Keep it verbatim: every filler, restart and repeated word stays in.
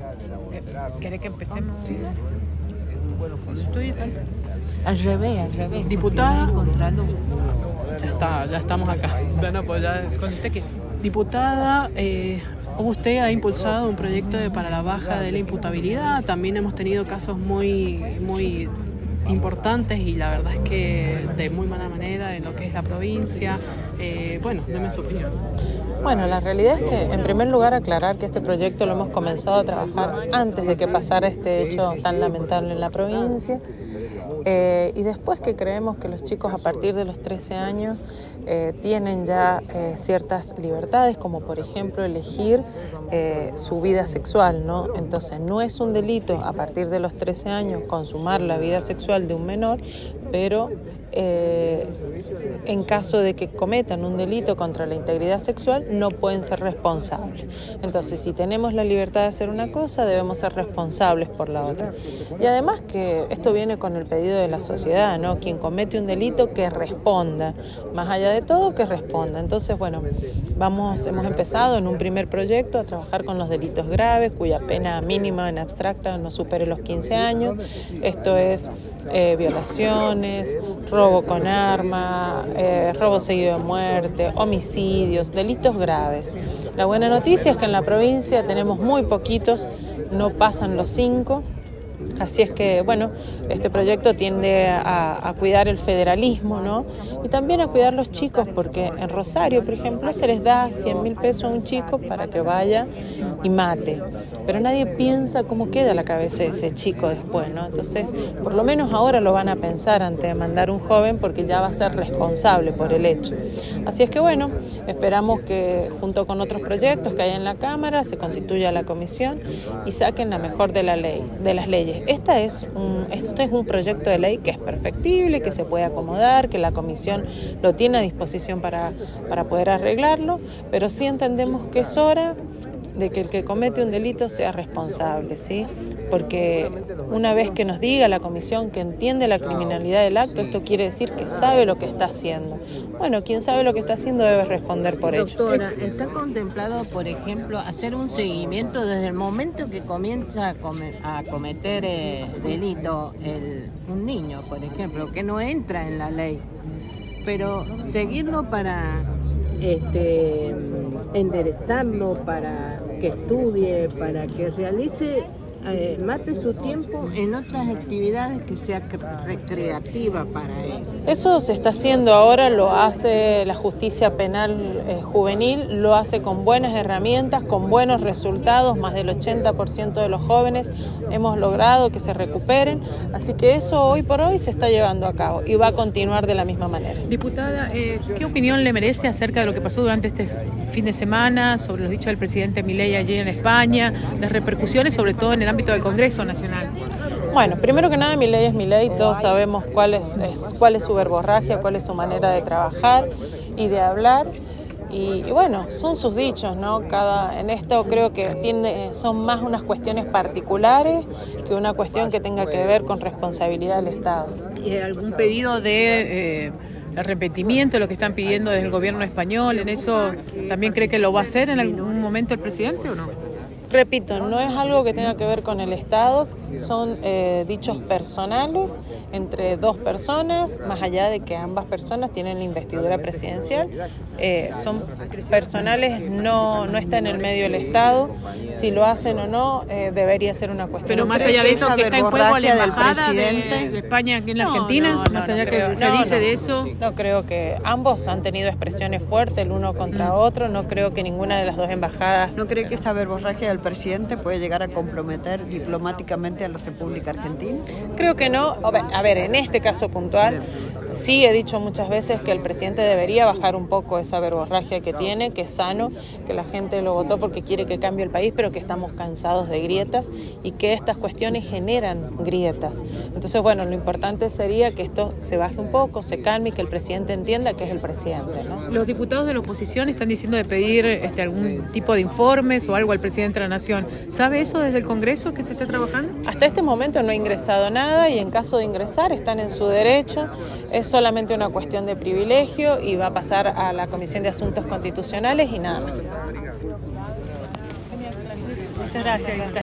¿Querés que empecemos? Sí. Estoy Al revés, al revés. Diputada. Contraluz. Ya está, ya estamos acá. Bueno, pues ya, cuando usted quiera. Diputada, eh, usted ha impulsado un proyecto de, para la baja de la imputabilidad. También hemos tenido casos muy, muy importantes y la verdad es que de muy mala manera en lo que es la provincia. Eh, bueno, deme su opinión. Bueno, la realidad es que, en primer lugar, aclarar que este proyecto lo hemos comenzado a trabajar antes de que pasara este hecho tan lamentable en la provincia. Eh, y después que creemos que los chicos a partir de los trece años eh, tienen ya eh, ciertas libertades, como por ejemplo elegir eh, su vida sexual, ¿no? Entonces no es un delito a partir de los trece años consumar la vida sexual de un menor, pero eh, en caso de que cometan un delito contra la integridad sexual no pueden ser responsables. Entonces, si tenemos la libertad de hacer una cosa, debemos ser responsables por la otra. Y además que esto viene con el pedido de la sociedad, ¿no? Quien comete un delito que responda, más allá de todo que responda. Entonces, bueno, vamos, hemos empezado en un primer proyecto a trabajar con los delitos graves, cuya pena mínima en abstracta no supere los quince años. Esto es eh, violaciones, robo con arma, eh, robo seguido de muerte, homicidios, delitos graves. La buena noticia es que en la provincia tenemos muy poquitos, no pasan los cinco. Así es que, bueno, este proyecto tiende a, a cuidar el federalismo, ¿no? Y también a cuidar los chicos, porque en Rosario, por ejemplo, se les da cien mil pesos a un chico para que vaya y mate. Pero nadie piensa cómo queda la cabeza de ese chico después, ¿no? Entonces, por lo menos ahora lo van a pensar antes de mandar un joven, porque ya va a ser responsable por el hecho. Así es que, bueno, esperamos que junto con otros proyectos que hay en la Cámara se constituya la comisión y saquen la mejor de la ley, de las leyes. Esta es un, esto es un proyecto de ley que es perfectible, que se puede acomodar, que la comisión lo tiene a disposición para, para poder arreglarlo, pero sí entendemos que es hora de que el que comete un delito sea responsable, ¿sí? Porque una vez que nos diga la comisión que entiende la criminalidad del acto, esto quiere decir que sabe lo que está haciendo. Bueno, quien sabe lo que está haciendo debe responder por ello. Doctora, ¿está contemplado, por ejemplo, hacer un seguimiento desde el momento que comienza a, come, a cometer eh, delito el, un niño, por ejemplo, que no entra en la ley, pero seguirlo para este, enderezarlo, para que estudie, para que realice, eh, mate su tiempo en otras actividades que sea recreativa para él? Eso se está haciendo ahora, lo hace la justicia penal eh, juvenil, lo hace con buenas herramientas, con buenos resultados. Más del ochenta por ciento de los jóvenes hemos logrado que se recuperen, así que eso hoy por hoy se está llevando a cabo y va a continuar de la misma manera. Diputada, eh, ¿qué opinión le merece acerca de lo que pasó durante este fin de semana, sobre los dichos del presidente Milei allí en España, las repercusiones sobre todo en el ámbito del Congreso Nacional? Bueno, primero que nada, Milei es Milei, todos sabemos cuál es, es, cuál es su verborragia, cuál es su manera de trabajar y de hablar. Y, y bueno, son sus dichos, ¿no? Cada, en esto creo que tiene, son más unas cuestiones particulares que una cuestión que tenga que ver con responsabilidad del Estado. ¿Y algún pedido de eh, arrepentimiento de lo que están pidiendo desde el gobierno español? ¿En eso también cree que lo va a hacer en algún momento el presidente o no? Repito, no es algo que tenga que ver con el Estado, son eh, dichos personales entre dos personas, más allá de que ambas personas tienen la investidura presidencial, eh, son personales, no, no está en el medio del Estado. Si lo hacen o no, eh, debería ser una cuestión. Pero más allá de eso, que está en juego la embajada de, de España aquí en la no, Argentina, no, no, más allá no que creo, se no, dice no, de eso. No creo que ambos han tenido expresiones fuertes el uno contra otro, no creo que ninguna de las dos embajadas. ¿No cree que esa verborragia del presidente puede llegar a comprometer diplomáticamente a la República Argentina? Creo que no. A ver, en este caso puntual, sí he dicho muchas veces que el presidente debería bajar un poco esa verborragia que tiene, que es sano, que la gente lo votó porque quiere que cambie el país, pero que estamos cansados de grietas y que estas cuestiones generan grietas. Entonces, bueno, lo importante sería que esto se baje un poco, se calme y que el presidente entienda que es el presidente, ¿no? Los diputados de la oposición están diciendo de pedir este, algún tipo de informes o algo al presidente de la Nación. ¿Sabe eso desde el Congreso que se está trabajando? Hasta este momento no ha ingresado nada y en caso de ingresar están en su derecho. Es solamente una cuestión de privilegio y va a pasar a la Comisión de Asuntos Constitucionales y nada más. Muchas gracias.